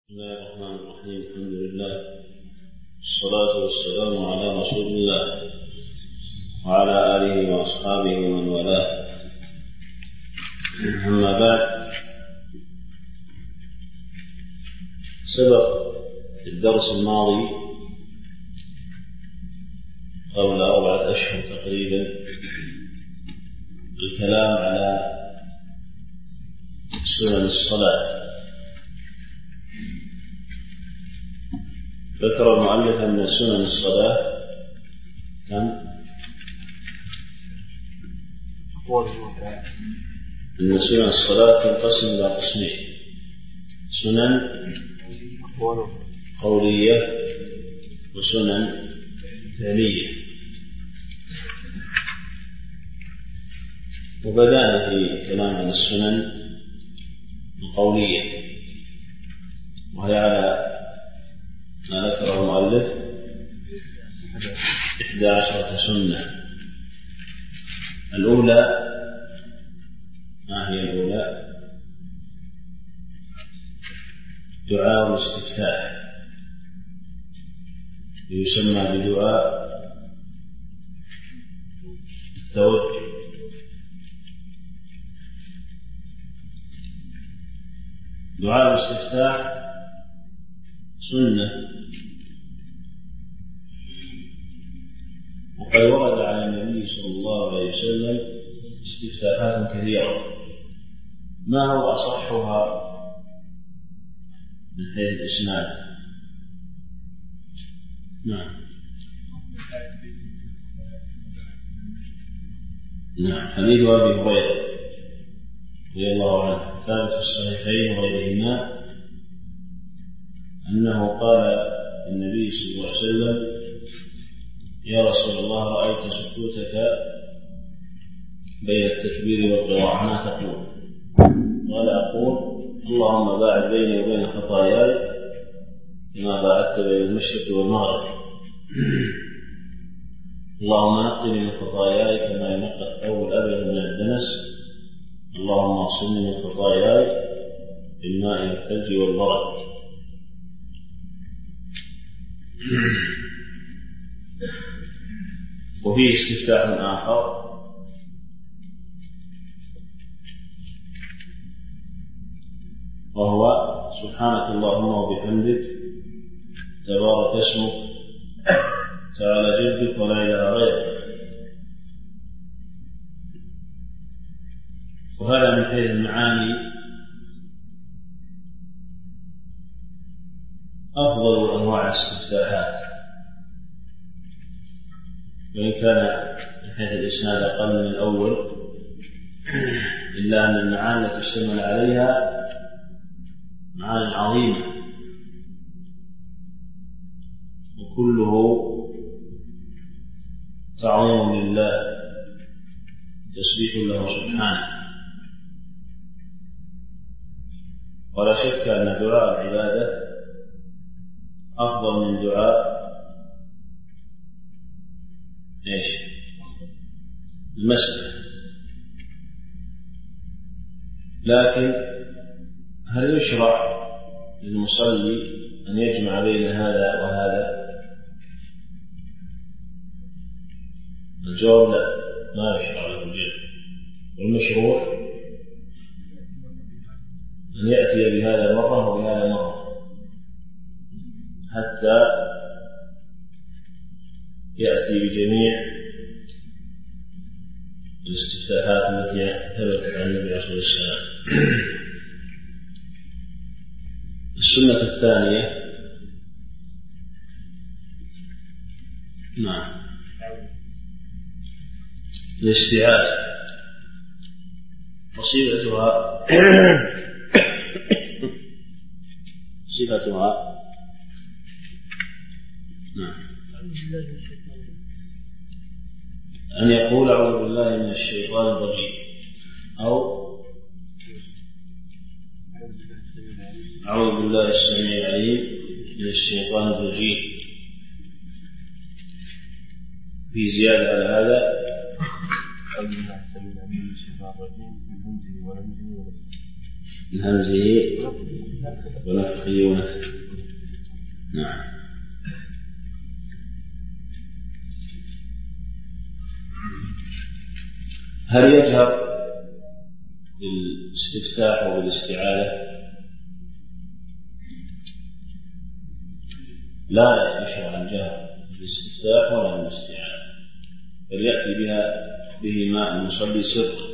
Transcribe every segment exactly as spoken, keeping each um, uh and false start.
بسم الله الرحمن الرحيم. الحمد لله والصلاة والسلام على رسول الله وعلى آله وأصحابه ومن والاه. أما بعد، سبق في الدرس الماضي قبل أربعة أشهر تقريبا الكلام على سنن الصلاة. ذكر المؤلف أن سنن الصلاة كم؟ أن سنن الصلاة تنقسم إلى قسمين: سنن قولية وسنن فعلية. وبدأنا في كلام عن السنن القولية، وهي على ما ذكره المؤلف إحدى عشرة سنة. الأولى، ما هي الأولى؟ دعاء الاستفتاح، يسمى بدعاء التوجه. دعاء الاستفتاح سنة، وقد ورد على النبي صلى الله عليه وسلم استفتاحات كثيرة. ما هو أصحها من حيث الإسناد؟ نعم نعم حديث أبي هريرة رضي الله عنه ثابت في الصحيحين وغيرهما أنه قال النبي صلى الله عليه وسلم: يا رسول الله، رأيت سكوتك بين التكبير والقراءة، ما تقول؟ قال: أقول: اللهم باعد بيني وبين خطاياي كما باعدت بين المشرق والمغرب، اللهم نقني من خطاياي كما ينقى الثوب الأبيض من الدنس، اللهم اغسلني من خطاياي بالماء والثلج والبرد. وفيه استفتاح آخر وهو: سبحانك اللهم وبحمدك، تبارك اسمك، تعالى جدك، ولا إله غيرك. وهذا من حيث المعاني أفضل أنواع الاستفتاحات، وإن كان من حيث الإسناد أقل من الأول، إلا أن المعاني التي اشتمل عليها معاني عظيمة، وكله تعظيم لله، تسبيح له سبحانه. ولا شك أن دعاء العبادة أفضل من دعاء إيش؟ المسألة. لكن هل يشرع للمصلي أن يجمع بين هذا وهذا؟ الجواب: لا، ما يشرع له الجمع. والمشروع أن يأتي بهذا مرة وبهذا مرة، حتى يأتي بجميع الاستفتاحات التي ثبتت عن النبي عليه الصلاة والسلام. السنة الثانية، نعم، الاستعاذة، وصيغتها صفتها نعم أن يقول: أعوذ بالله من الشيطان الرجيم، أو أعوذ بالله السميع العليم من الشيطان الرجيم. في زيادة على هذا: أعوذ بالله السميع العليم من الشيطان الرجيم من همزه ونفخه ونفخه. من همزه ونفخه ونفخه. نعم. هل يجهر بالاستفتاح وبالاستعاذة؟ لا يشرع الجهر بالاستفتاح ولا بالاستعاذة، بل يأتي بها بهما المصلي سر.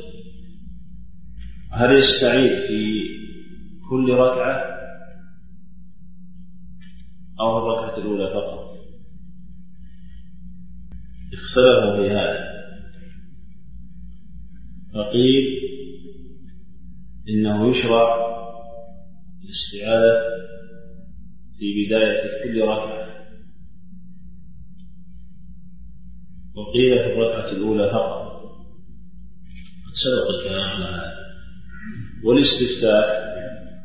هل يستعيذ في كل ركعة أو الركعة الأولى فقط؟ اختلفوا في هذا، فقيل إنه يشرع الاستعاذة في بداية كل ركعة، وقيل في الركعة الأولى فقط، قد سبق الكلام على هذا. والاستفتاح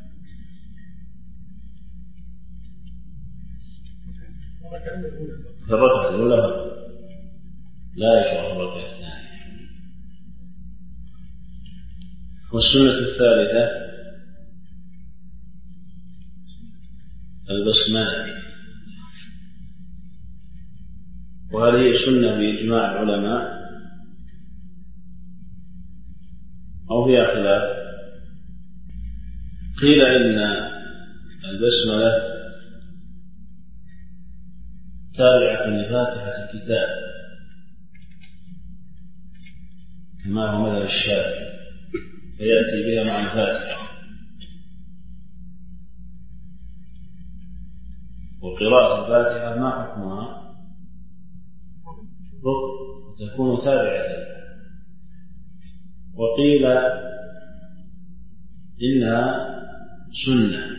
في الركعة الأولى فقط، لا يشرع في الركعة الثانية. والسنة الثالثة البسملة، وهذه سنة بإجماع العلماء أو فيها خلاف. قيل إن البسملة تابعة لفاتحة الكتاب كما هو مذهب الشافعي، فيأتي بها مع الفاتحة. وقراءة الفاتحة ما حكمها؟ ركن، تكون تابعة لها. وقيل إنها سنة،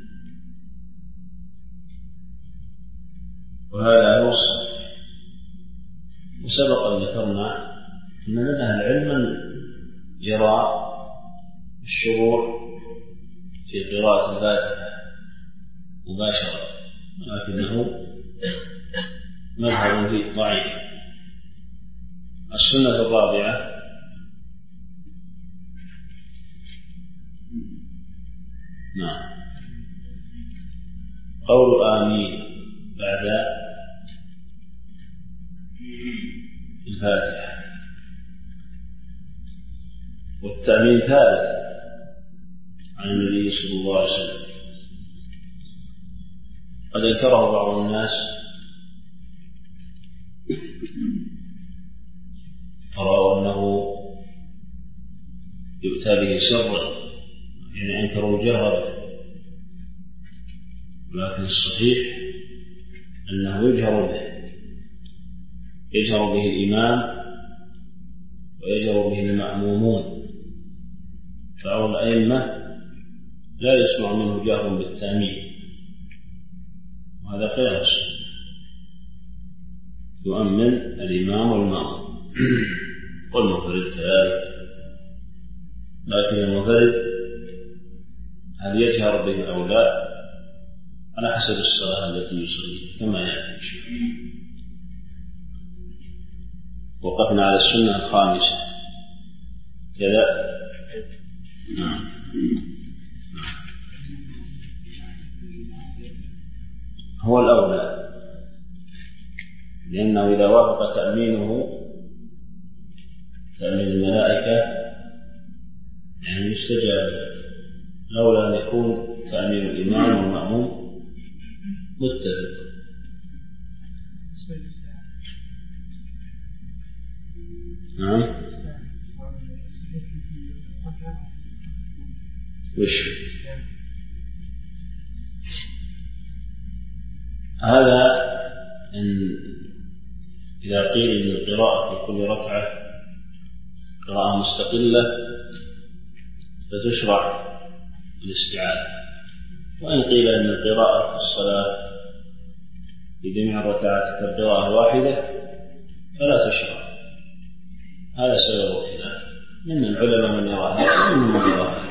وهذا هو الصحيح. وسبق أن ذكرنا أن من أهل العلم يرى الشروع في قراءة الفاتحة مباشرة، لكنه مذهب فيه ضعيف. السنة الرابعة نعم قول آمين بعد الفاتحة، والتأمين ثابت عن النبي صلى الله عليه وسلم. قد انكره بعض الناس فرأوا أنه يؤتى به سرا، يعني أنكروا جهرا، ولكن الصحيح أنه يجهر به، يجهر به الإمام ويجهر به المأمومون. فأول الأئمة لا يسمع منه جهر بالتأمين، وهذا قياس، يؤمن الإمام والمأموم والمنفرد كذلك. لكن المنفرد هل يجهر به أو لا على حسب الصلاة التي يصلي كما يأتي. وقفنا على السنة الخامسة كذا. نعم. هو الأولى، لأنه إذا وافق تأمينه تأمين الملائكة يعني يستجاب، لولا أن يكون تأمين الإمام والمأموم متفق. نعم. وش هذا؟ إن إذا قيل إن القراءة في كل ركعة قراءة مستقلة فتشرع الاستعاذة، وإن قيل إن القراءة في الصلاة في جميع الركعات كالقراءة واحدة فلا تشرع. هذا سبب الخلاف، من العلماء من يرى هذا ومن من يرى هذا،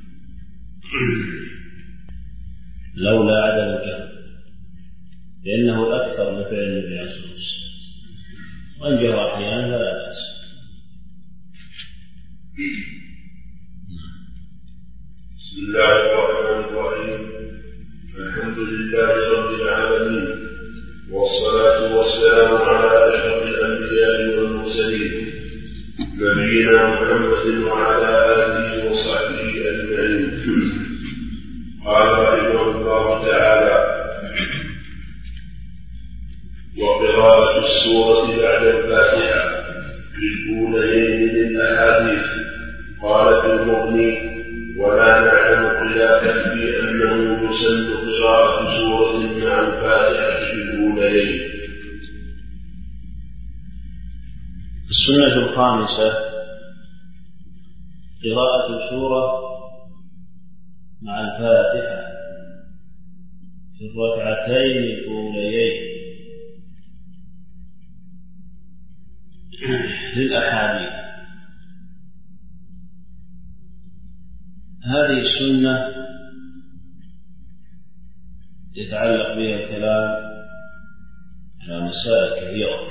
لولا عدم الجهر، لأنه الأكثر من فعل النبي عليه الصلاة والسلام، وإن جهر أحيانا فلا بأس. بسم الله الرحمن الرحيم. الحمد لله رب العالمين، والصلاة والسلام على أشرف الأنبياء والمرسلين نبينا محمد وعلى آله وصحبه أجمعين. قال رحمه الله تعالى: وقراءة السورة بعد الفاتحة في الأوليين للأحاديث. قال في المغني: ولا نعلم خلافا في أنه يسن قراءة سورة مع الفاتحة في الأوليين. السنة الخامسة: قراءة سورة مع الفاتحة في الركعتين الأوليين للأحاديث. هذه السنة يتعلق بها الكلام على مسائل كثيرة.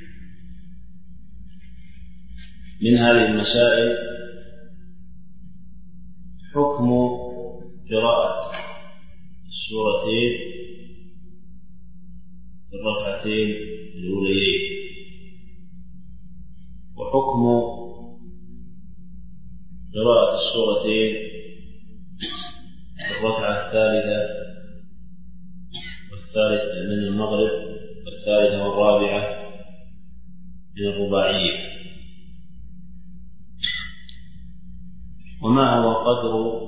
من هذه المسائل حكم قراءة السورتين في الركعتين الأوليين، وحكم قراءة السورتين في الركعة الثالثة والثالثة من المغرب والثالثة والرابعة من الرباعية، وما هو قدر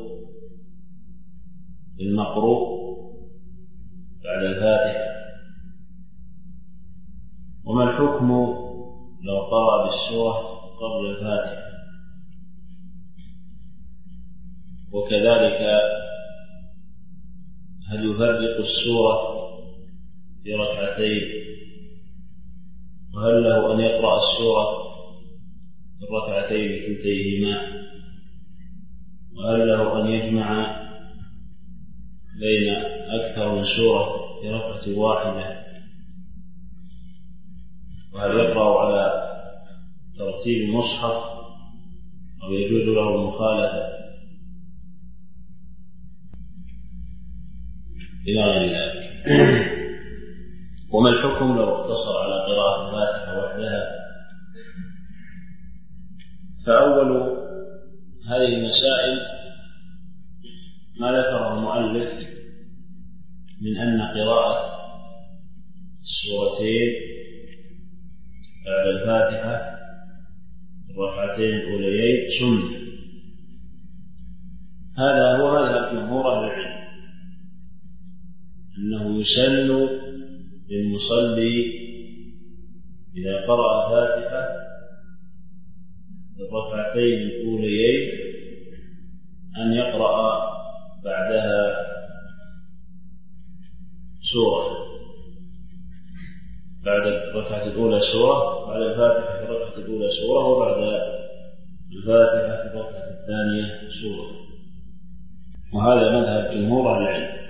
المقروء بعد الفاتحة، وما الحكم لو قرأ بالسورة قبل الفاتحة، وكذلك هل يفرق السورة في ركعتين، وهل له أن يقرأ السورة في الركعتين كلتيهما، وهل له أن يجمع بين أكثر من سورة في ركعة واحدة، وهل يقرأ على ترتيب المصحف أو يجوز له المخالفة إلى غير ذلك. وما الحكم لو اقتصر على قراءة الفاتحة وحدها؟ فأول هذه المسائل ما ذكره المؤلف من أن قراءة السورتين بعد الفاتحة في الركعتين الأوليين سنة. هذا هو مذهب جمهور أهل العلم، أنه يسن للمصلي إذا قرأ الفاتحة في الركعتين الأوليين أن يقرأ بعدها سورة، بعد الركعة الأولى سورة، بعد الفاتحة في الركعة الأولى سورة، وبعد الفاتحة في الركعة الثانية سورة. وهذا مذهب جمهور أهل العلم.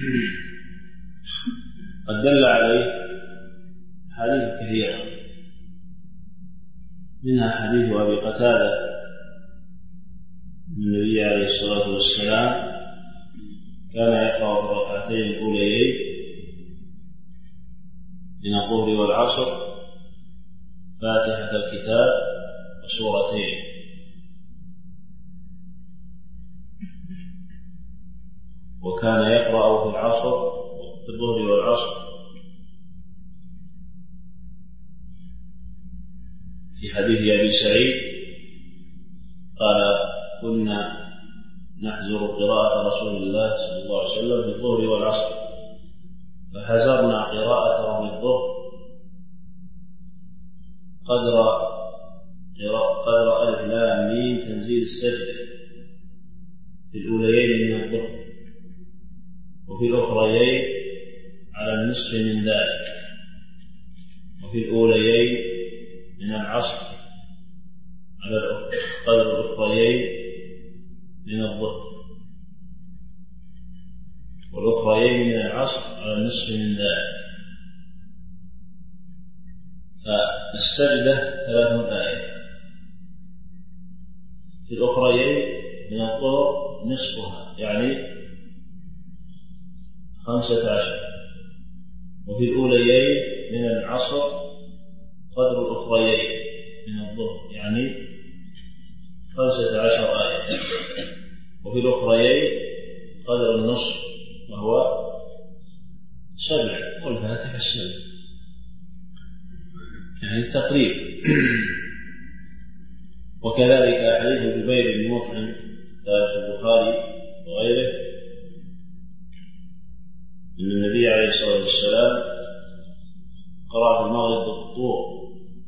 قد دل عليه حديث كثيرة، منها حديث أبي قتادة النبي عليه الصلاة والسلام كان يقرأ في الركعتين الأوليين من الظهر والعصر فاتحة الكتاب وسورتين، وكان يقرأ في العصر في الظهر والعصر في حديث أبي سعيد قال: كنا نحذر قراءة رسول الله صلى الله عليه وسلم في الظهر والعصر فحذرنا قراءته في الظهر قدر قدر ألف لام ميم تنزيل السجدة في الأوليين من الظهر، وفي الأخريين على النصف من ذلك، وفي الأوليين من العصر على قدر الأخريين من الظهر، والأخريين من العصر على النصف من ذلك. فالسجدة ثلاث آيات، في الأخريين من الظهر نصفها، يعني خمسة عشر، وفي الأوليين من العصر قدر الأخريين من الظهر يعني خمسة عشر آية، وفي الأخريين قدر النصف وهو سبع، والفاتحة السبع يعني تقريب. وكذلك حديث جبير بن مطعم في البخاري وغيره أن النبي عليه الصلاة والسلام قرأ في المغرب بالطور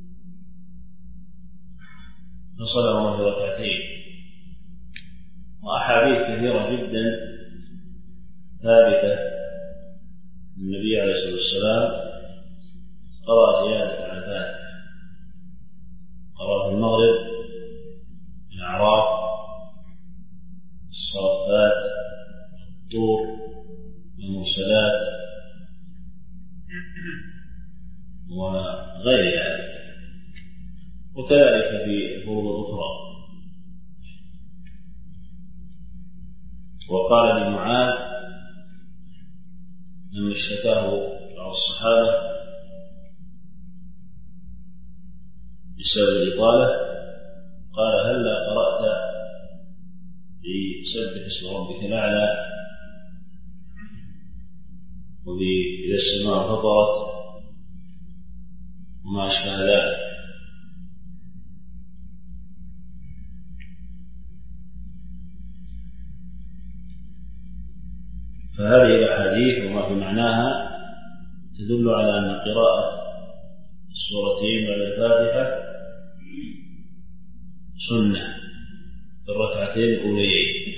فصلى في ركعتين، وأحاديث كثيرة جدا ثابتة النبي عليه الصلاة والسلام قرأ زيادة على الفاتحة، قرأ في المغرب الأعراف، الصافات، الطور، المرسلات وغير ذلك، وكذلك في الفروض الأخرى. وقال لمعاذ لما اشتكاه بعض الصحابة بسبب الإطالة قال هلا قرأت بسبح اسم ربك الأعلى وبإذا السماء فطرت وما أشبه ذلك. فهذه الأحاديث وما في معناها تدل على أن قراءة السورتين بعد الفاتحة سنة في الركعتين الأوليين.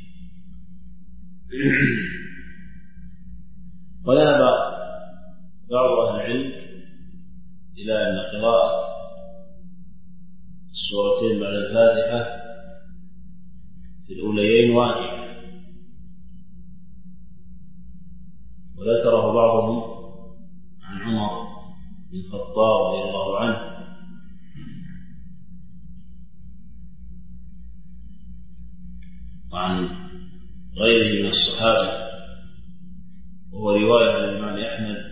وذهب بعض أهل العلم إلى أن قراءة السورتين بعد الفاتحة في الأوليين واجب، وذكره بعضهم عن عمر بن الخطاب رضي الله عنه وعن غيره من الصحابة، وهو رواية عن الإمام أحمد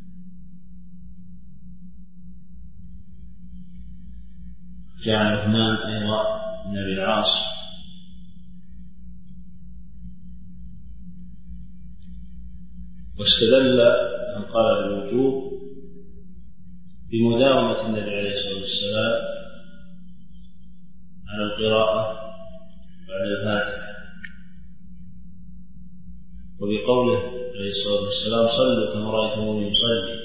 كان عثمان أيضا بن أبي العاص واستدل من قال بالوجوب بمداومة النبي عليه الصلاة والسلام على القراءة بعد الفاتحة، وبقوله عليه الصلاة والسلام صلوا كما رأيتموني يصلي،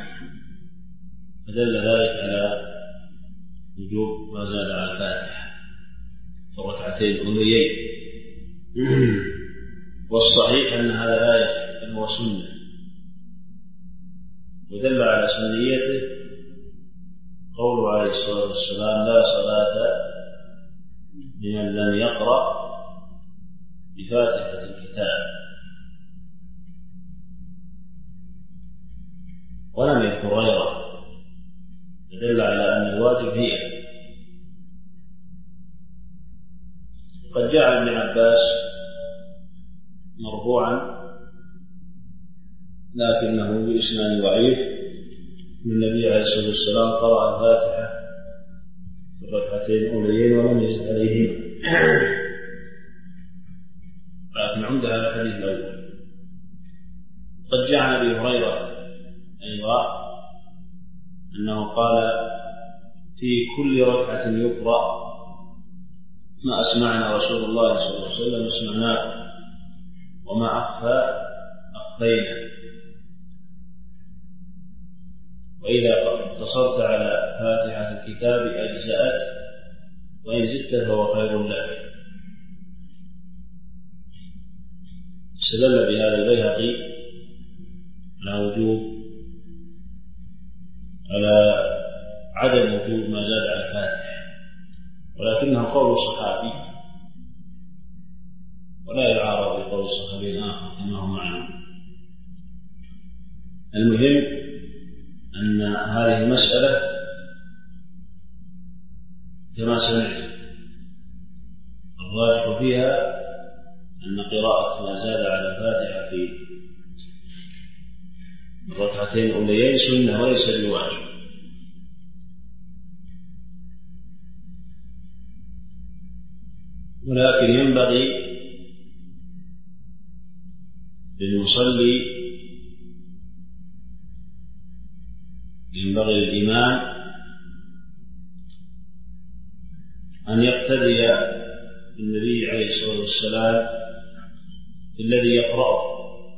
فدل ذلك على وجوب ما زاد على الفاتحة في الركعتين الأوليين. والصحيح أن هذا لا يجب بل هو سنة، ودل على سنيته قوله عليه الصلاة والسلام لا صلاة لمن لم يقرأ بفاتحة الكتاب، ولم يذكر غيره، يدل على أن الواجب هي. قد جاء ابن عباس مرفوعا لكنه بإسناد ضعيف من النبي عليه الصلاة والسلام قرأ الفاتحة في الركعتين الأوليين ولم يزد عليهما، لكن عندها الحديث الأول. قد جاء عن أبي هريرة أيضا أنه قال في كل ركعة يقرأ ما أسمعنا رسول الله صلى الله عليه وسلم اسمعناه وما أخفى أخفينا، وإذا اقتصرت على فاتحة الكتاب أجزأت وإن زدت فهو خير لك. استدل بهذا البيهقي على وجوب على عدم وجود ما زاد على الفاتحة، ولكنه قول صحابي ولا يعارض بقول صحابي آخر كما هو معلوم. المهم أن هذه المسألة كما سمعت الراجح فيها أن قراءة ما زاد على الفاتحة في الركعتين الأوليين سنة وليس بواجب، ولكن ينبغي للمصلي ينبغي للإمام أن يقتدي بالنبي عليه الصلاة والسلام الذي يقرأه،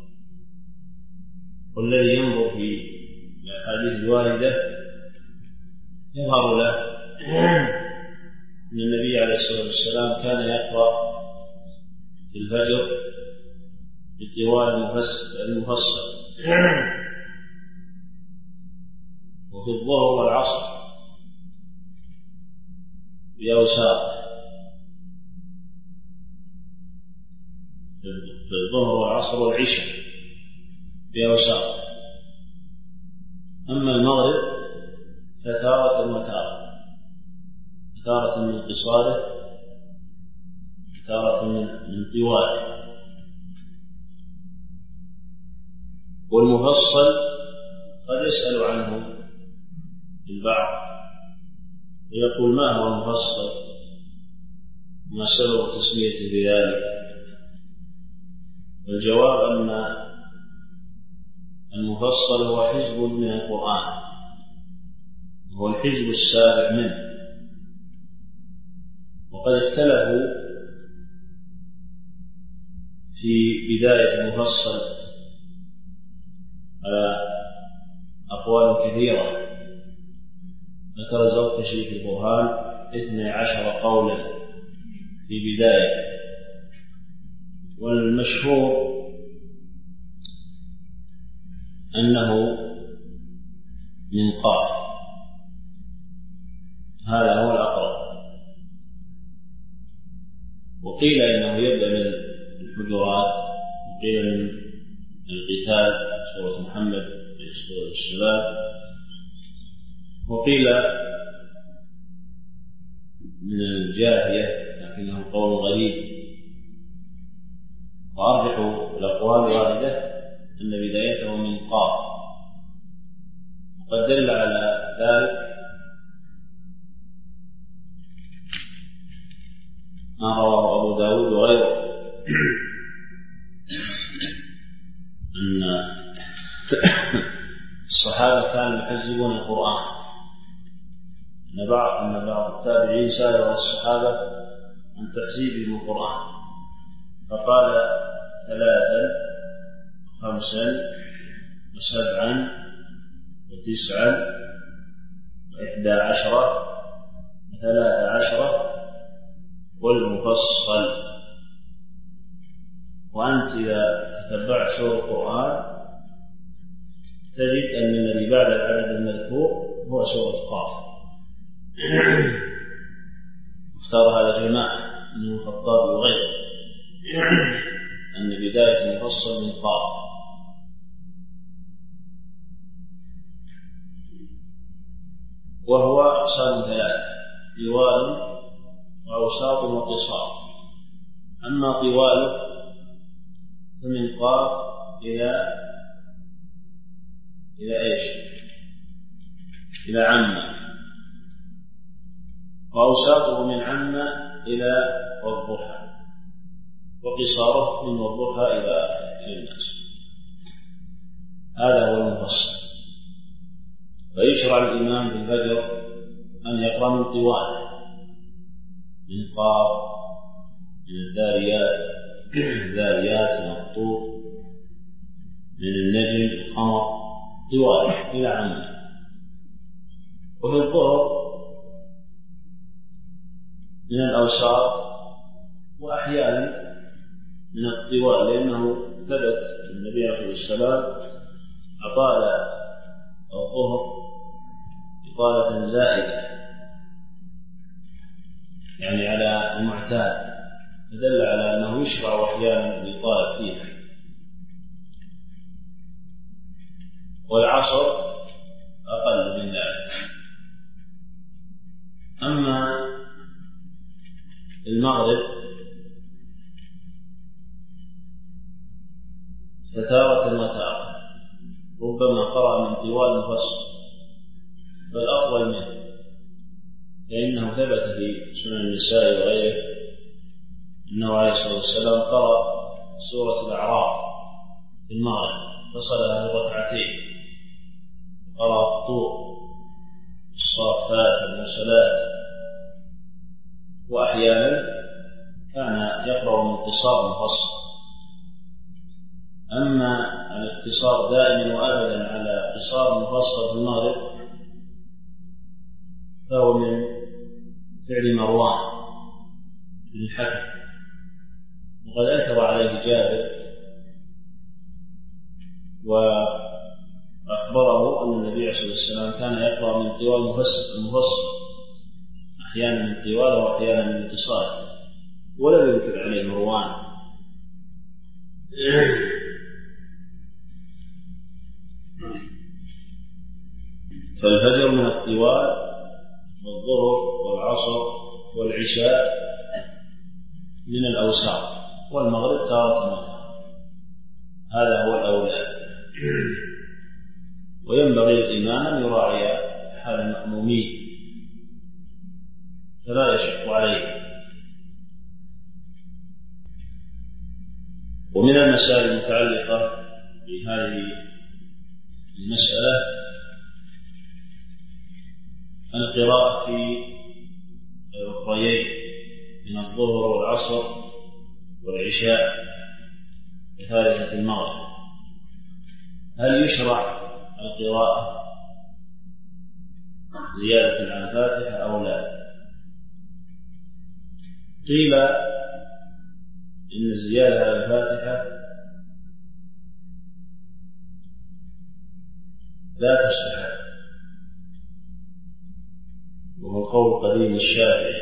والذي ينظر في الأحاديث الواردة يظهر له أن النبي عليه الصلاة والسلام كان يقرأ في الفجر بالطوال المفصل، وفي الظهر والعصر بأوساط، في الظهر والعصر والعشاء بأوساط. أما المغرب فتارة وتارة، تارة من قصاره تارة من طواله. والمفصل قد يسأل عنه البعض ويقول ما هو المفصل ما سبب تسميته بذلك؟ والجواب أن المفصل هو حزب من القرآن، وهو الحزب السابع منه. وقد اختلفوا في بداية المفصل على أقوال كثيرة، ذكر الزركشي في البرهان اثني عشر قولا في بداية، والمشهور أنه من قاف، هذا هو الأقرب. وقيل إنه يبدأ من الحجرات، وقيل من القتال سورة محمد في سورة الشباب، وقيل من الجاثية لكنه قول غريب. وأرجح الأقوال واردة أن بدايته من قاف، وقد دل على ذلك ما رواه أبو داود وغيره أن الصحابة كانوا يحزبون القرآن، أن بعض أن بعض التابعين سألوا الصحابة عن تحزيبهم القرآن، فقال ثلاثا وخمسا وسبعا وتسعا وإحدى عشرة وثلاث عشرة والمفصل. وأنت إذا تتبعت سور القرآن تجد أن الذي بعد العدد المذكور هو سورة قاف. اختار هذا جماعة من الخطاب وغيره أن بداية المفصل من قاف. وهو أقسام ثلاثة: طوال وأوساط وقصار. أما طواله فمن قاف إلى إلى إيش؟ إلى عامة. وأوساطه من عامة إلى والضحى، وقصاره من والضحى إلى الناس. هذا هو المفصل. فيشرع الإمام في الفجر أن يقرأ من طوال، من قاف، من الذاريات الذاريات من الطور، من النجم القمر، طوال إلى عامة. وفي الظهر من الأوساط، وأحيانا من الطوال، لأنه ثبت النبي عليه السلام أطال الظهر إطالة زائدة يعني على المعتاد، فدل على أنه يشرع أحيانا الإطالة فيها. والعصر أقل من ذلك. أما المغرب تارة وتارة، ربما قرأ من طوال مفصل بل أطول منه، لأنه ثبت في سنن النساء وغيره أنه عليه الصلاة والسلام قرأ سورة الأعراف في المغرب فصلها بركعتين، قرأ الطور الصافات المرسلات، وأحيانا كان يقرأ من اختصار مفصل. أما الاقتصار دائما وأبدا على اختصار مفصل في المغرب فهو من فعل مروان بن الحكم، وقد أنكر عليه جابر وأخبره أن النبي صلى الله عليه وسلم كان يقرأ من طوال المفصل أحيانا من طوال وأحيانا من اتصال، ولم ينكر عليه مروان. فالفجر من الطوال، والظهر والعصر والعشاء من الأوساط، والمغرب تارة وتارة، هذا هو الأولى. وينبغي للإمام أن يراعي حال المأمومين فلا يشق عليه. ومن المسائل المتعلقة بهذه المسألة القراءة في الأخريين من الظهر والعصر والعشاء وثالثة المغرب، هل يشرع القراءة زيادة عن الفاتحة أو لا؟ قيل إن الزيادة على الفاتحة لا تستحب، وهو قول قديم الشافعي،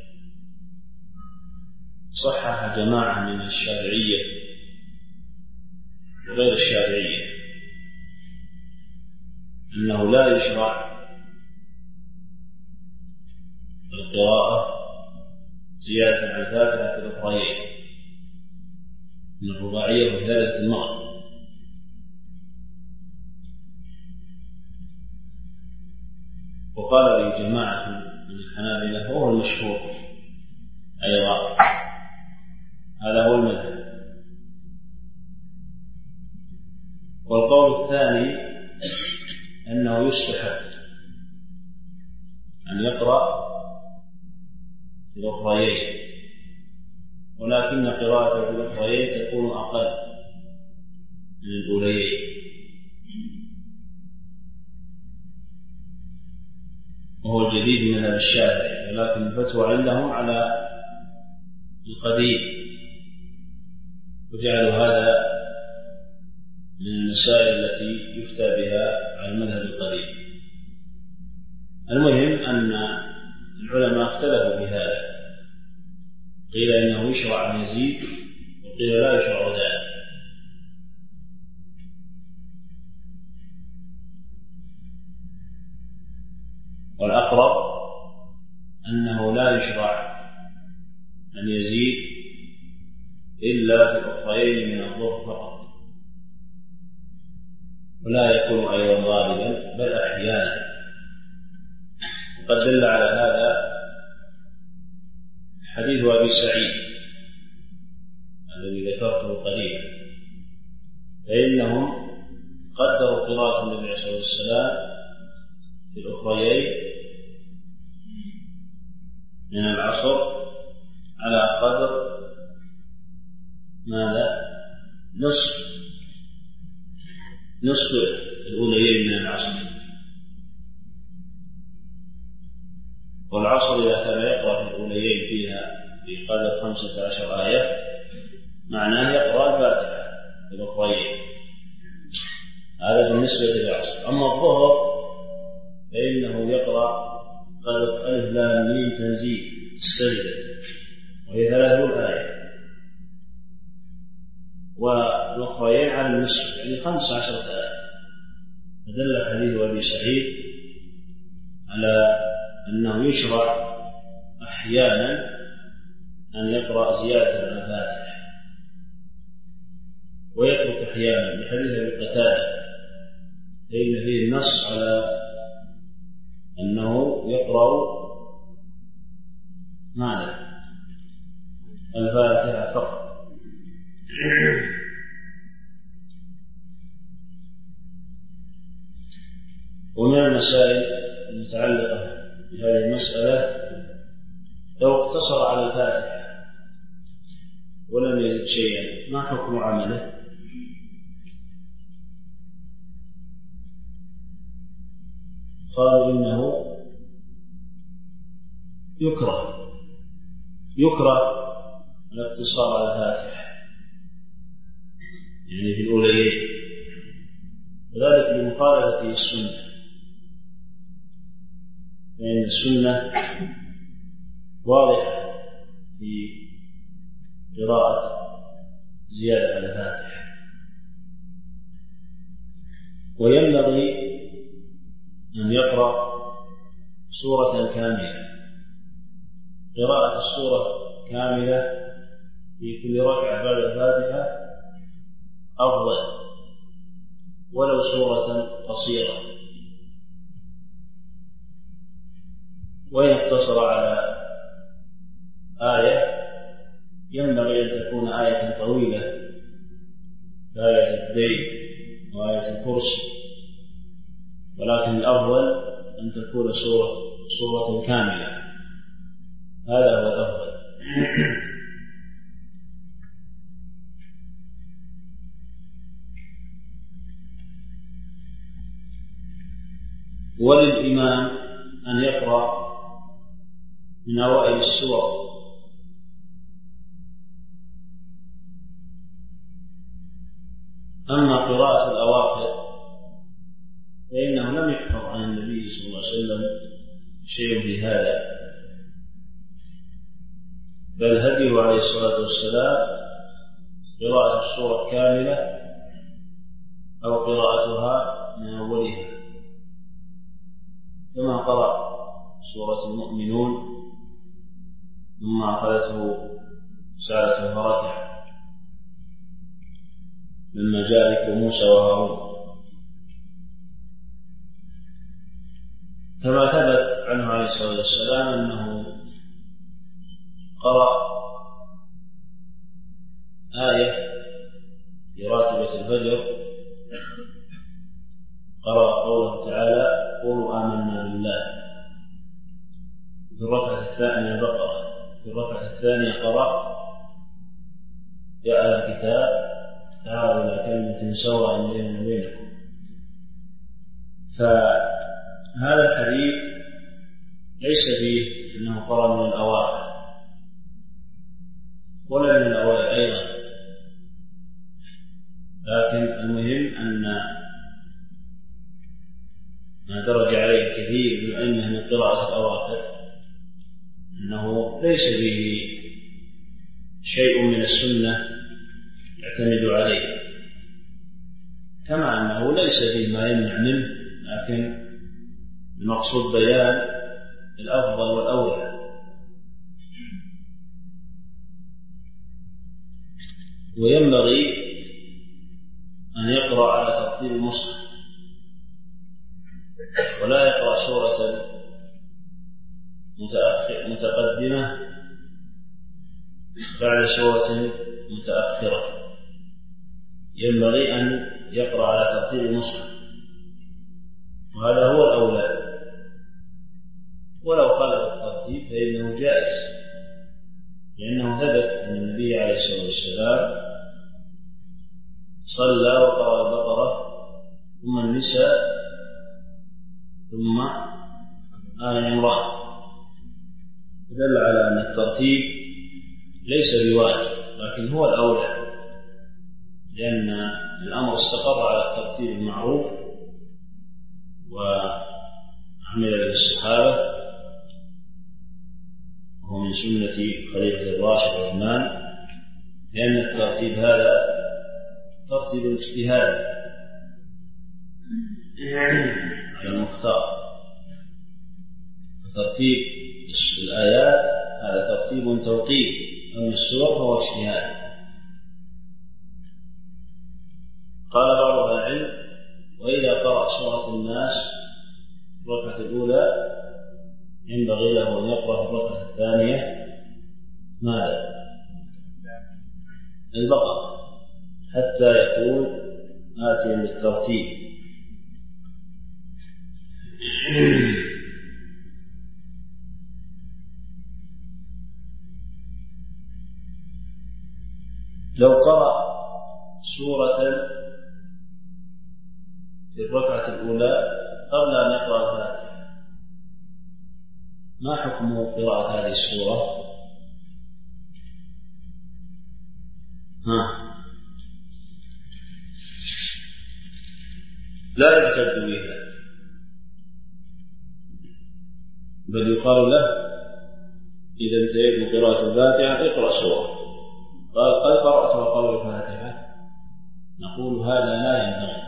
صحح جماعة من الشافعية وغير الشافعية أنه لا يشرع القراءة زيادة عن الفاتحة في الأخريين من الرباعية وثالثة المغرب. وقال لي جماعة من الحنابلة وهو المشهور أيضا، هذا هو المذهب. والقول الثاني أنه يستحب أن يقرأ في الأخريين، ولكن قراءته في الأخريين تكون أقل من الأوليين، وهو الجديد من مذهب الشافعي، ولكن الفتوى عندهم على القديم، وجعلوا هذا من المسائل التي يفتى بها على المذهب القديم. المهم أن العلماء اختلفوا في هذا، قيل إنه يشرع أن يزيد، وقيل لا يشرع ذلك. والأقرب أنه لا يشرع أن يزيد إلا في الأخرين من الظهر فقط، ولا يكون أيضا غالبا بل أحيانا. وقد دل على هذا حديث أبي سعيد الذي ذكرته قريبا، فإنهم قدروا قراءة النبي صلى الله عليه وسلم في الأخريين من العصر على قدر ماذا؟ نصف نصف الأوليين من العصر. والعصر إذا كان يقرأ في الأوليين فيها بقدر خمسة عشر آية معناه يقرأ الفاتحة في الأخريين، هذا بالنسبة للعصر. أما الظهر فإنه يقرأ قدر ألف لام ميم تنزيل السجدة وهي ثلاثون آية، والأخريين على النصف يعني خمس عشرة آية. فدل حديث أبي سعيد على أنه يشرع أحيانا أن يقرأ زيادة على الفاتحة. ويترك أحيانا لحديث أبي قتادة، فإن فيه النص على أنه يقرأ ماذا؟ الفاتحة فقط. ومن المسائل المتعلقة بهذه المسألة لو اقتصر على الفاتحة ولم يزد شيئا ما حكم عمله؟ قالوا إنه يكره يكره الاقتصار على الفاتحة يعني في الأوليين، وذلك لمخالفة السنة، لأن السنة واضحة في قراءة زيادة على الفاتحة. وينبغي أن يقرأ سورة كاملة. قراءة السورة كاملة في كل ركعة بعد الفاتحة أفضل ولو سورة قصيرة. وإن اقتصر على آية ينبغي أن تكون آية طويلة كآية الدين وآية الكرسي، ولكن الأفضل أن تكون سورة سورة كاملة، هذا هو الأفضل. وللإمام أن يقرأ من أوائل السور، أما قراءة الأواخر فإنه لم يحفظ عن النبي صلى الله عليه وسلم شيء في هذا، بل هديه عليه الصلاة والسلام قراءة السورة كاملة أو قراءتها من أولها، كما قرأ سورة المؤمنون ثم أخذته ساعة فركع لما جاء ذكر موسى وهارون، كما ثبت عنه عليه الصلاة والسلام أنه قرأ آية في راتبة الفجر، قرأ قوله تعالى قولوا آمنا بالله في الركعة الثانية البقرة، في الركعة الثانية قرأ يا أهل الكتاب تعالوا إلى كلمة سواء بيننا وبينكم. فهذا الحديث ليس فيه أنه قرأ من الأواخر ولا من الأوائل أيضا، لكن المهم أن ما درج عليه كثير من الأئمة من قراءة الأواخر أنه ليس فيه شيء من السنة يعتمد عليه، كما أنه ليس فيه ما يمنع منه، لكن المقصود بيان الأفضل والأولى. وينبغي أن يقرأ على ترتيب المصحف، ولا يقرأ سورة متقدمة بعد سورة متأخرة، ينبغي أن يقرأ على ترتيب المصحف، وهذا هو الأولى. ولو خالف الترتيب فإنه جائز، لأنه ثبت أن النبي عليه الصلاة والسلام صلى وقرأ البقرة ثم النساء ثم آل عمران، دل على أن الترتيب ليس بواجب، لكن هو الأولى، لأن الأمر استقر على الترتيب المعروف وعمل به الصحابة، وهو من سنة خليفة الراشد عثمان، لأن الترتيب هذا ترتيب الاجتهاد على المختار، ترتيب الآيات هذا ترتيب توقيفي، أما السور فهو اجتهاد. ينبغي له أن يقرأ في الركعة الثانية ماذا؟ البقرة حتى يكون آتيا بالترتيب. لو قرأ سورة في الركعة الأولى قبل أن يقرأ الفاتحة ما حكم قراءة هذه السورة؟ ها لا يعتد بها، بل يقال له إذا انتهيت من قراءة الفاتحة اقرأ سورة. قال قد قرأت قبل الفاتحة، نقول هذا لا ينبغي،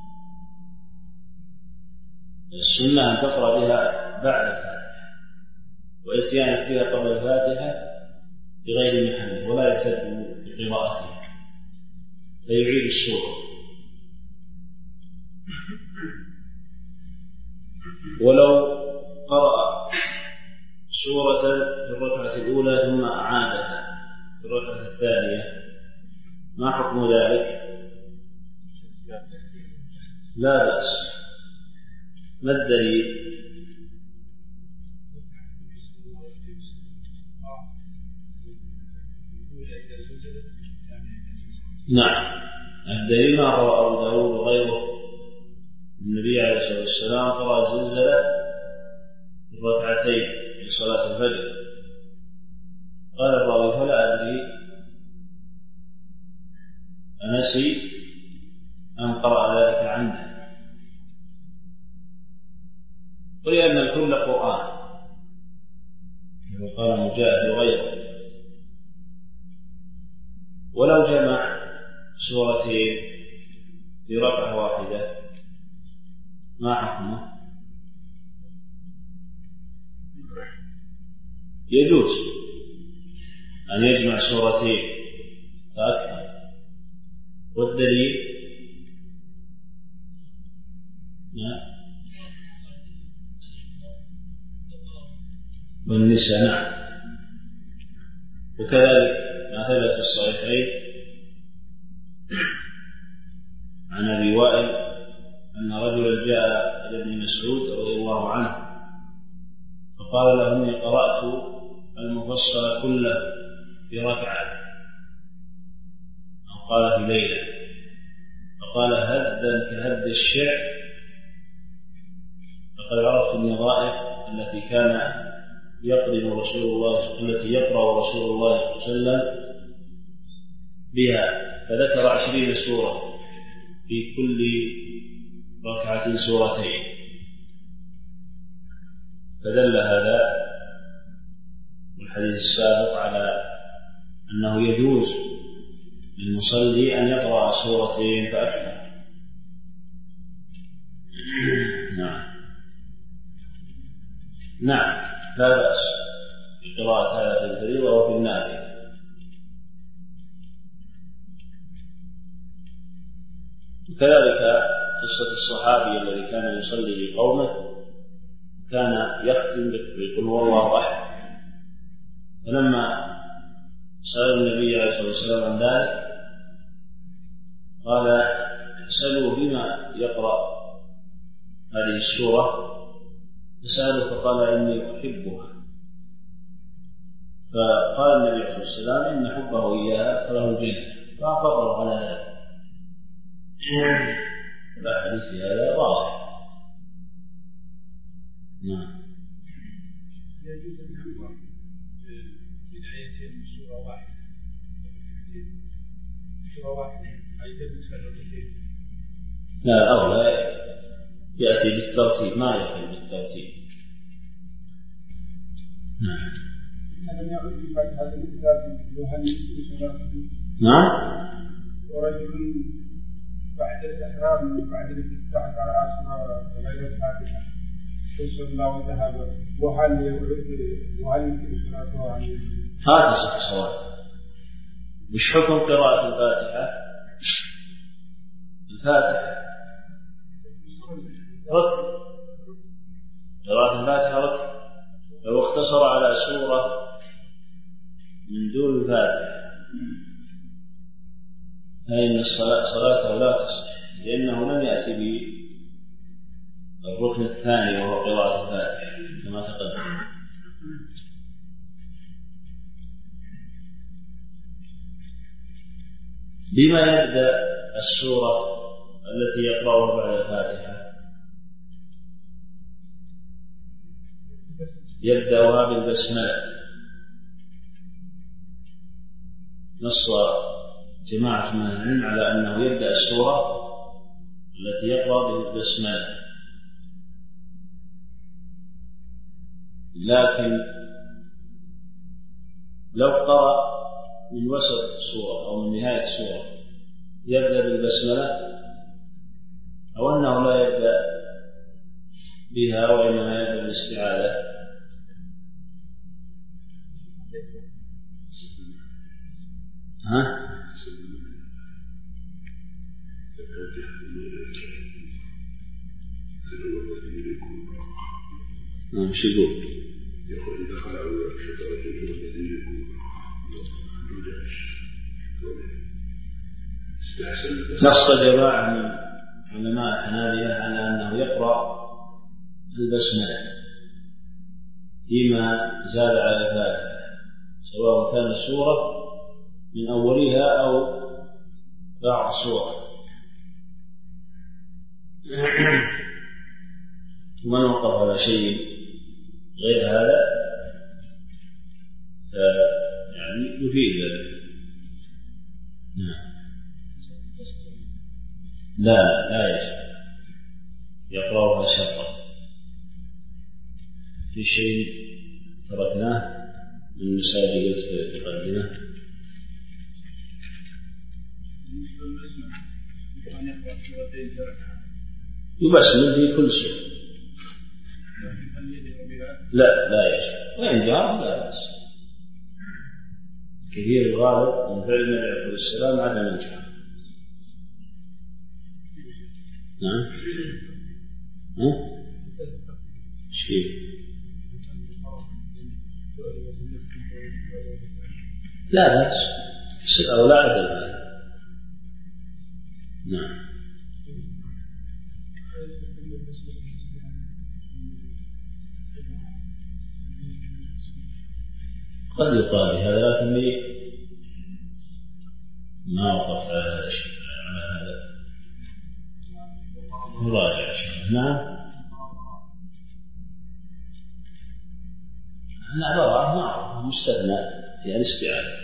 السنة أن تقرأ بها بعد الفاتحة، وإتيانك بها قبل الفاتحة بغير محل ولا يعتد بقراءتها فيعيد السورة. ولو قرأ سورة في الركعة الأولى ثم أعادها في الركعة الثانية ما حكم ذلك؟ لا بأس. ما الدليل؟ نعم، الدليل ما روى أبو داود وغيره النبي عليه الصلاة والسلام قرأ الزلزلة في الركعتين في صلاة الفجر. قال الراوي فلا أدري أنسي أم قرأ ذلك عنده، ولأن الكل قرآن كما قال مجاهد وغيره. ولو جمع سورتين في ركعة واحدة ما حكمه؟ يجوز أن يجمع سورتين فأكثر. والدليل نعم والنساء نعم. وكذلك ما ثبت في الصحيحين عن أبي وائل أن رجلا جاء إلى ابن مسعود رضي الله عنه فقال له إني قرأت المفصل كله في ركعة أو قال في ليلة، فقال هدا كهد الشعر فقد عرفت النظائر التي كان يقرأ رسول الله التي يقرأ رسول الله صلى الله عليه وسلم بها، فذكر عشرين سورة في كل ركعة سورتين، فدل هذا الحديث السابق على أنه يجوز للمصلي أن يقرأ سورتين فأكثر. نعم نعم لا بأس بقراءة هذا في الفريضة وفي النافلة. وكذلك قصة الصحابي الذي كان يصلي بقومه كان يختم بقل هو الله أحد، فلما سأل النبي عليه الصلاة والسلام عن ذلك قال سألوا بما يقرأ هذه السورة، فسأله فقال إني أحبها، فقال النبي عليه الصلاة والسلام إن حبه إياها فله الجنة، فأقره على ذلك. الحديث هذا واضح. نعم يجوز أن يقرأ من آيتين سورة واحدة سورة واحدة آيتين سورتين. لا أولى يأتي بالترتيب ما يأتي بالترتيب. نعم لم يعد بعد هذا الكتاب يهنئ بصلاته. نعم ورجل بعد الإحرام بعد الاستفتاح قرأ سورة غير الفاتحة وصلى الله وذهب وهل يعد وهل يمكن صلاته عنه؟ هذا صح صلاة. وش حكم قراءة الفاتحة؟ الفاتحة ركن، قراءة الفاتحة ركن. سورة من دون الفاتحة فإن الصلاة صلاته لا تصح، لأنه لم يأتي بالركن الثاني وهو قراءة الفاتحة كما تقدم. بما يبدأ السورة التي يقرأها بعد الفاتحة؟ يبدأها بالبسملة. نص جماعة من العلم على أنه يبدأ السورة التي يقرأ بالبسملة، لكن لو قرأ من وسط السورة أو من نهاية السورة يبدأ بالبسملة، أو أنه لا يبدأ بها وإنما يبدأ بالاستعاذة. ها؟ نعم، شو يقول؟ يقول إذا قال أول الشيطان الرجيم الذي يكون نص جماعة من علماء الحنابلة على أنه يقرأ البسملة فيما زاد على الفاتحة، سواء كان السورة من أولها أو بعض السورة. ومن وقف على شيء غير هذا يعني يفيد ذلك. نعم. لا لا يجب يقرأها شرطا. في شيء تركناه من المسائل التي تقدمه؟ يبسمل في كل شيء. لا لا يجب، وإن جاء لا بأس. كثير الغالب من فعل النبي عليه السلام عدم الجهر. نعم. ها؟ شيء لا بأس أو لا عدل. نعم. قد يقال هذا، لكني ما وقفت على هذا الشيء، على هذا مراجع شيء. نعم. العبارة معروفة مستثنى في الاستعاذة.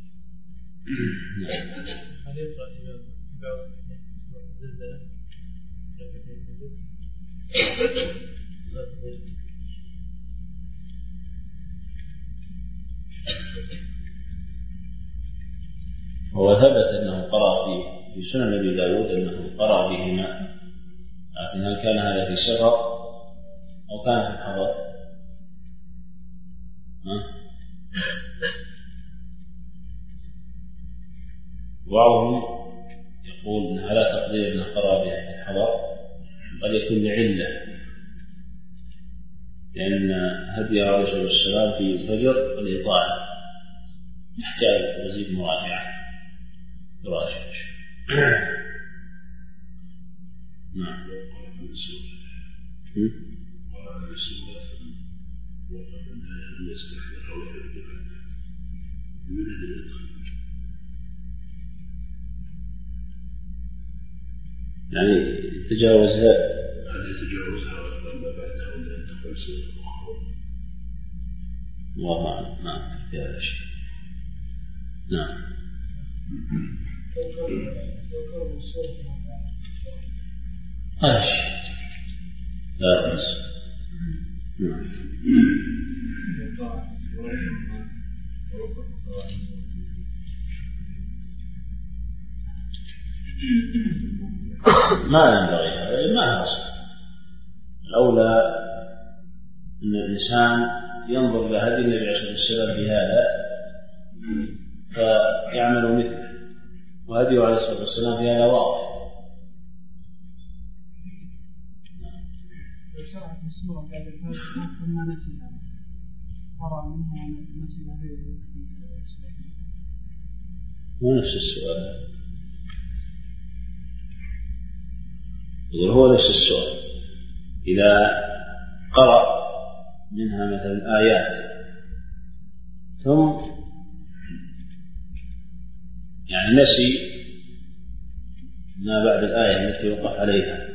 هو ثبت أنه قرأ فيه في سنن أبي داود أنه قرأ بهما، لكن هل كان هذا في سفر أو كان في الحضر؟ بعضهم يقول أن على تقدير أنه قرأ به في الحضر قد يكون لعلة، لأن هدي عليه الصلاة والسلام في الفجر الإطالة يحتاج مزيد مراجعة مراجعة. نعم. يعني تجاوزها هذه تجاوزها وما بعدها ولا تقبل سنة أخرى. الله أعلم. نعم في هذا الشيء. نعم. هذا الشيء لا بأس. نعم. ما ينبغي هذا، ما يصح. الأولى أن الإنسان ينظر إلى هدي النبي عليه الصلاة والسلام بهذا فيعمل مثله، وهديه عليه الصلاة والسلام بهذا واضح. مو نفس السؤال، يقول هو نفس السؤال. إذا قرأ منها مثلا آيات ثم يعني نسي ما بعد الآية التي وقف عليها،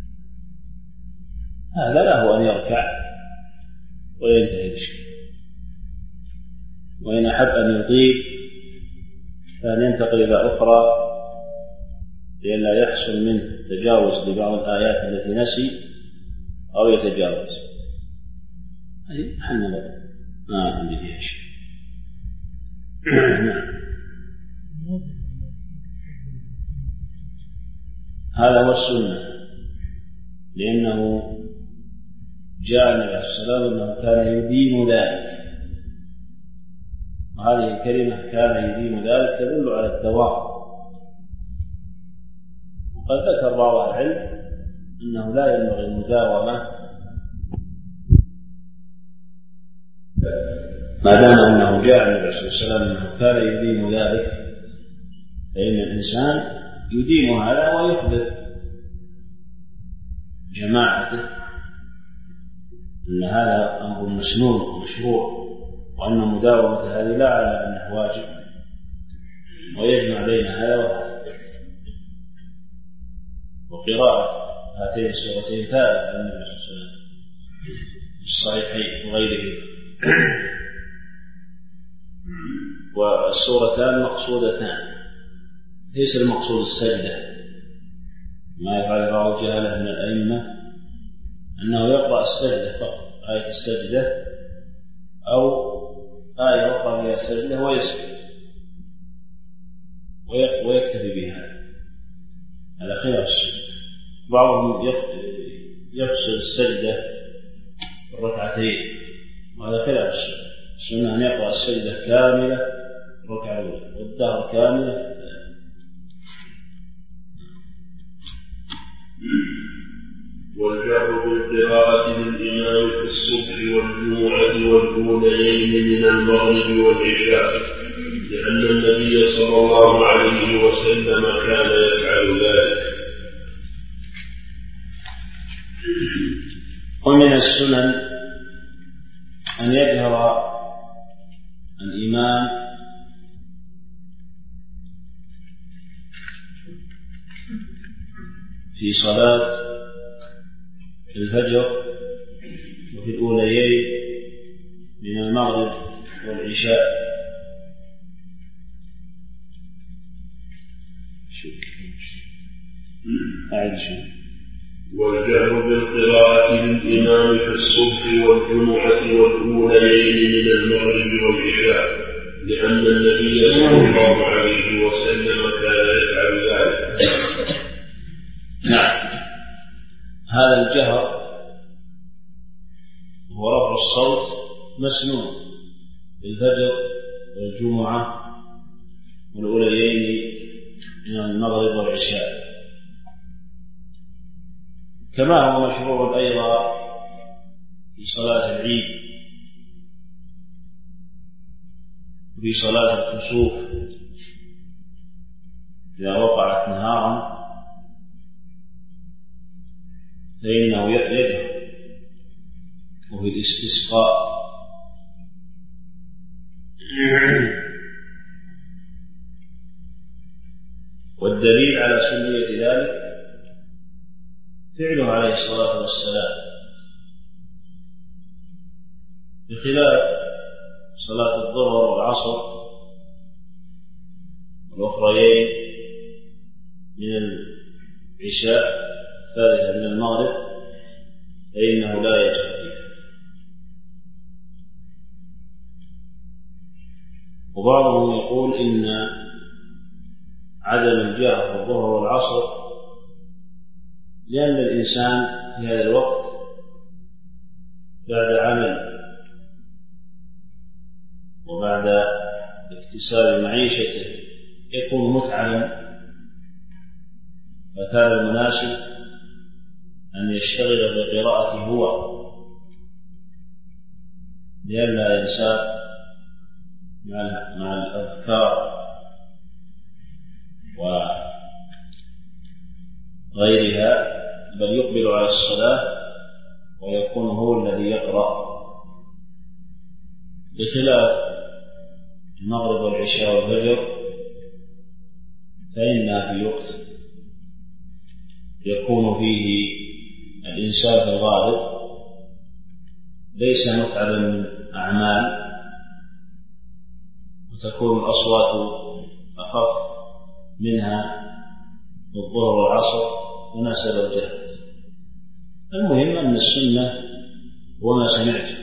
هذا له أن يركع وينتهي الشيء. وإن أحب أن يطيل فأن ينتقل إلى أخرى لئلا يحصل منه تجاوز لبعض الآيات التي نسي أو يتجاوز. هذه محل نظر، ما عندي فيها شيء. هذا هو السنة، لأنه جاء النبي عليه الصلاة والسلام أنه كان يديم ذلك، وهذه الكلمة كان يديم ذلك تدل على الدوام. وقد ذكر بعض العلم أنه لا ينبغي المداومة ما دام أنه جاء النبي عليه الصلاة والسلام أنه كان يديم ذلك، فإن الإنسان يديم هذا ويخبر جماعته أن هذا أمر مسنون مشروع، وأن مداومة هذه لا على أنه واجب، ويجمع بين هذا وهذا. وقراءة هاتين السورتين ثابت عن النبي صلى الله عليه وسلم في الصحيحين وغيره. والسورتان مقصودتان، ليس المقصود السجدة. ما يفعل بعض الجهلة من الأئمة أنه يقرأ السجدة فقط، آية السجدة أو آية يقرأ فيها السجدة ويسجد ويكتفي بها، هذا خلاف السنة. بعضهم يفصل السجدة الركعتين، وهذا خلاف السنة. السنة أن يقرأ السجدة كاملة الركعة الأولى والدهر كاملة. والجهر بالقراءة للإمام في الصبح والجمعة والأوليين من المغرب والعشاء، لأن النبي صلى الله عليه وسلم كان يفعل ذلك. ومن السنن أن يجهر الإمام في صلاة الفجر وفي الأوليين من المغرب والعشاء. والجهر بالقراءة للإمام في الصبح والجمعة والأوليين من المغرب والعشاء، لأن النبي صلى الله عليه وسلم كان يفعل ذلك. نعم، هذا الجهر هو رفع الصوت مسنون بالفجر والجمعة والأوليين من المغرب والعشاء، كما هو مشروع أيضا في صلاة العيد وفي صلاة الكسوف إذا وقعت نهارا فإنه يجهر، وفي الاستسقاء. والدليل على سنية ذلك فعله عليه الصلاة والسلام، بخلاف صلاة الظهر والعصر والأخريين من العشاء الثالثة من المغرب فإنه لا يجهر فيها. وبعضهم يقول إن عدم الجهر في الظهر والعصر لأن الإنسان في هذا الوقت بعد عمل وبعد اكتساب معيشته يكون متعبا، فكان المناسب أن يشتغل بقراءته هو، لئلا ينساك مع الأذكار وغيرها، بل يقبل على الصلاة ويكون هو الذي يقرأ، بخلاف المغرب والعشاء والفجر فإنها في وقت يكون فيه الإنسان في الغالب ليس متعبا من أعمال، وتكون الأصوات أخف منها الظهر والعصر وناسب الجهد. المهم أن السنة وما سمعت،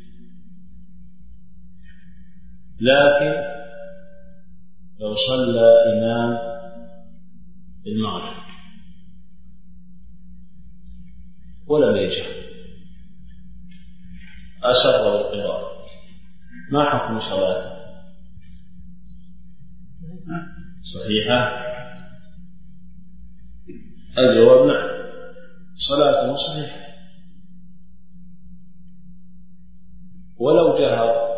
لكن لو صلى إمام المغرب ولم يجهر أسر بالقراءة ما حكم صلاته؟ صحيحة؟ الجواب نعم، صلاته صحيحة ولو جهر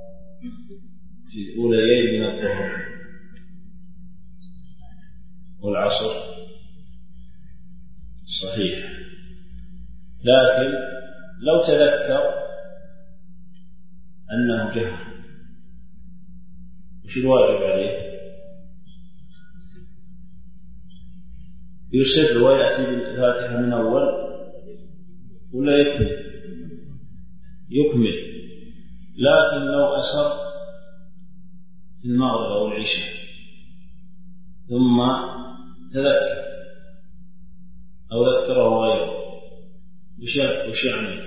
في أوليين من الظهر والعصر صحيح، لكن لو تذكر أنه جهر وش الواجب عليه؟ يسر ويأتي بالفاتحة من أول ولا يكمل؟ يكمل، لكن لو أسر في المغرب أو العشاء ثم تذكر أو ذكره غيره وش يعني؟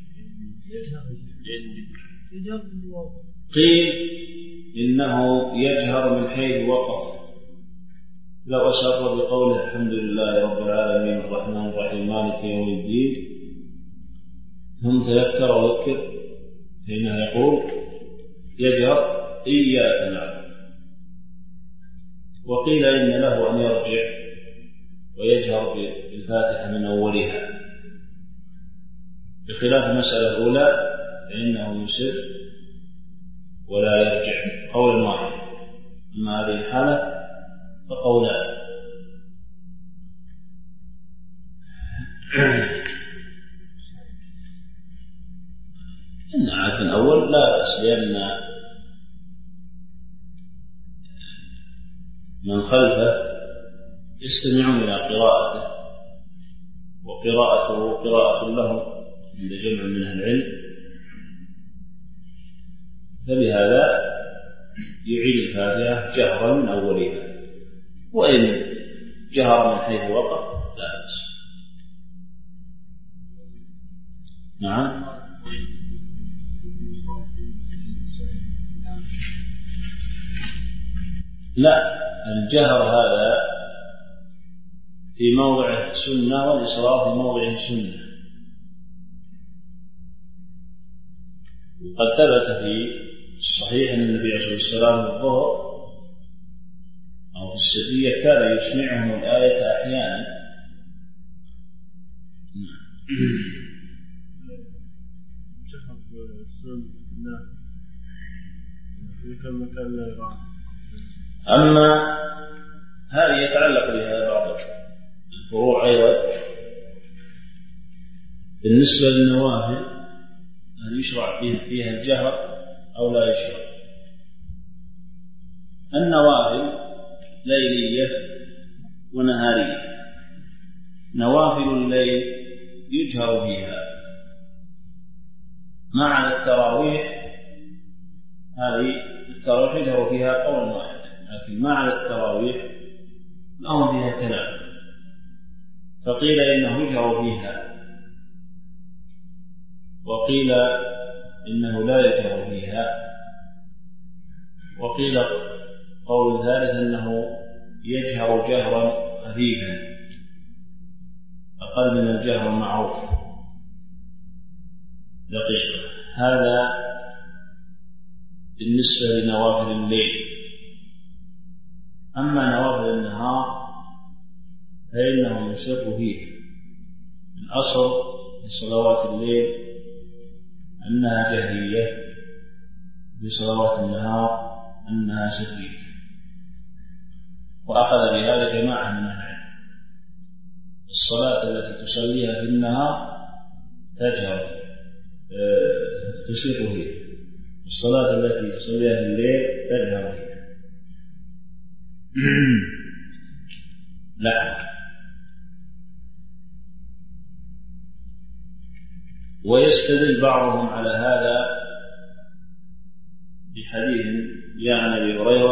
قيل إنه يجهر من حيث وقف، لو أسر بقوله الحمد لله رب العالمين الرحمن الرحيم مالك يوم الدين ثم تذكر وذكر فإنه يقول يجهر إياك نعبد. وقيل إن له أن يرجع ويجهر بالفاتحة من أولها، بخلاف المسألة الأولى فإنه يسر ولا يرجع قولا واحد. أما هذه الحالة فقولان. إن عاد الأول لا بأس، لأن من خلفه يستمعون إلى قراءته وقراءته قراءة لهم عند جمع من العلم، فبهذا يعيد الفاتحة جهرا من أولها، وإن جهر من حيث وقف لا بأس. نعم. لا، الجهر هذا في موضع سنة والإسراف في موضع سنة. قد ثبت في الصحيح أن النبي عليه الصلاة والسلام الظهر أو في السرية كان يسمعهم الآية أحيانا. أما هذه يتعلق بها بعض الفروع أيضا. بالنسبة للنوافل هل يشرع فيها الجهر أو لا يشرع؟ النوافل ليلية ونهارية. نوافل الليل يجهر فيها مع التراويح، هذه التراويح يجهر فيها قولا واحدا، لكن مع التراويح لهم فيها كلام، فقيل إنه يجهر فيها وقيل إنه لا يجهر فيها، وقيل قول ثالث أنه يجهر جهرا خفيفا أقل من الجهر المعروف دقيقة. هذا بالنسبة لنوافل الليل. أما نوافل النهار فإنه يسر فيه العصر في صلوات الليل أنها جهرية، في صلوات النهار أنها سرية. وأخذ بهذا جماعة من أهل العلم. الصلاة التي تصليها في النهار تجهر تسر هي، الصلاة التي تصليها في الليل تجهر هي. لا. ويستدل بعضهم على هذا بحديث جاء عن أبي هريرة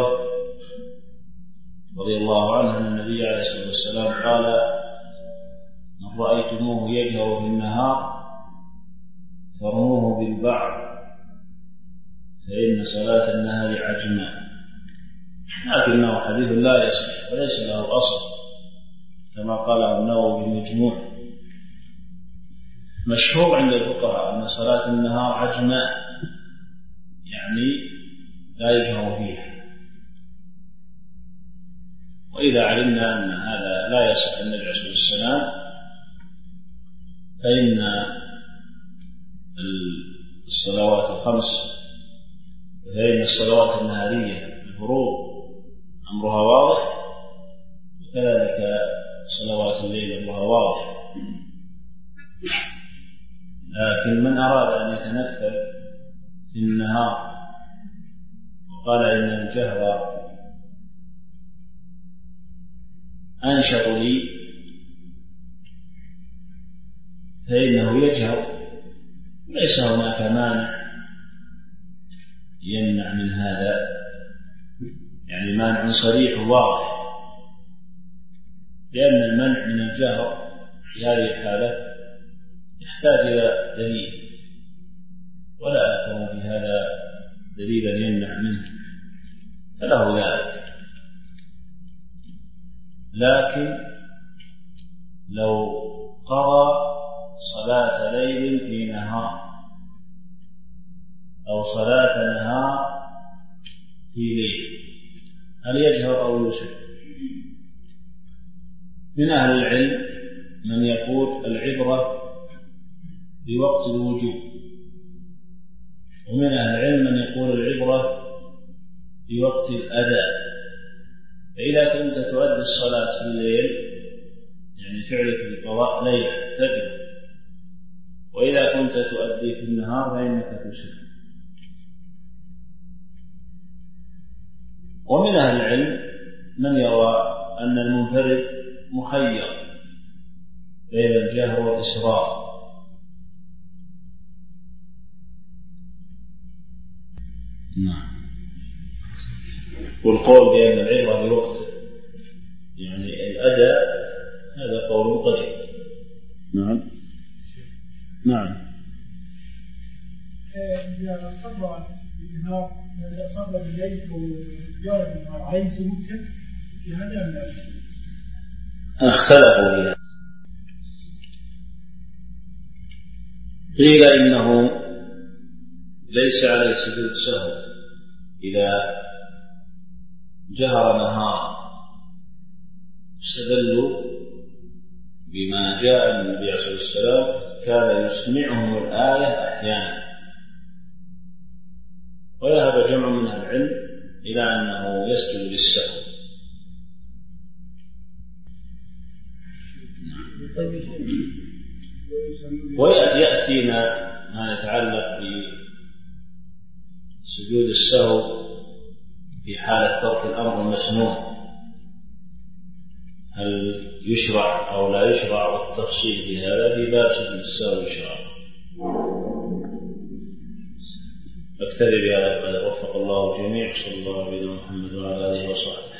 رضي الله عنه أن النبي عليه الصلاة والسلام قال: من رأيتموه يجهر في النهار فرموه بالبعض فإن صلاة النهار عجماء. لكنه حديث لا يصح وليس له أصل كما قال النووي بالمجموع. مشهور عند الفقهاء أن صلاة النهار عجماء، يعني لا يجهر فيها. وإذا علمنا أن هذا لا يصح النبي عليه الصلاة والسلام فإن الصلوات الخمس فإن الصلوات النهارية الفروض أمرها واضح، وكذلك صلوات الليل أمرها واضح. لكن من أراد أن يتنفل في النهار وقال إن الجهر أنشط لي فإنه يجهر، ليس هناك مانع يمنع من هذا، يعني مانع صريح واضح، لأن المنع من الجهر في هذه الحالة يحتاج إلى دليل، ولا يكون في هذا دليلا يمنع منه فله ذلك. لكن لو قضى صلاة ليل في نهار أو صلاة نهار في ليل هل يجهر أو يسر؟ من أهل العلم من يقول العبرة بوقت الوجوب، ومن أهل العلم من يقول العبرة بوقت الأداء. فإذا كنت تؤدي الصلاة في الليل يعني فعلك القضاء ليلة تجب، وإذا كنت تؤدي في النهار فإنك تسر. ومن أهل العلم من يرى أن المنفرد مخير بين الجهر والإسرار. نعم. والقول بأن العبرة بوقت يعني الأداء هذا قول قريب. نعم نعم. إذا صلى بالنهار إذا صلى بالليل وجار بالنهار عليه سجود في هذا لا؟ اختلفوا فيها. قيل إنه ليس عليه سجود سهو إذا جهر نهار. استدلوا بما جاء النبي عليه الصلاة والسلام كان يسمعهم الآية أحيانا، وذهب جمع من العلم إلى أنه يسجد للسهو. ويأتينا ما يتعلق بسجود السهو في حالة ترك الأمر المسنون، هل يشرع أو لا يشرع، والتفصيل في هذا في باب سجود السهو يشرع. أكتفي بهذا القدر. وفق الله الجميع. صلى الله عليه وسلم وعلى آله وصحبه.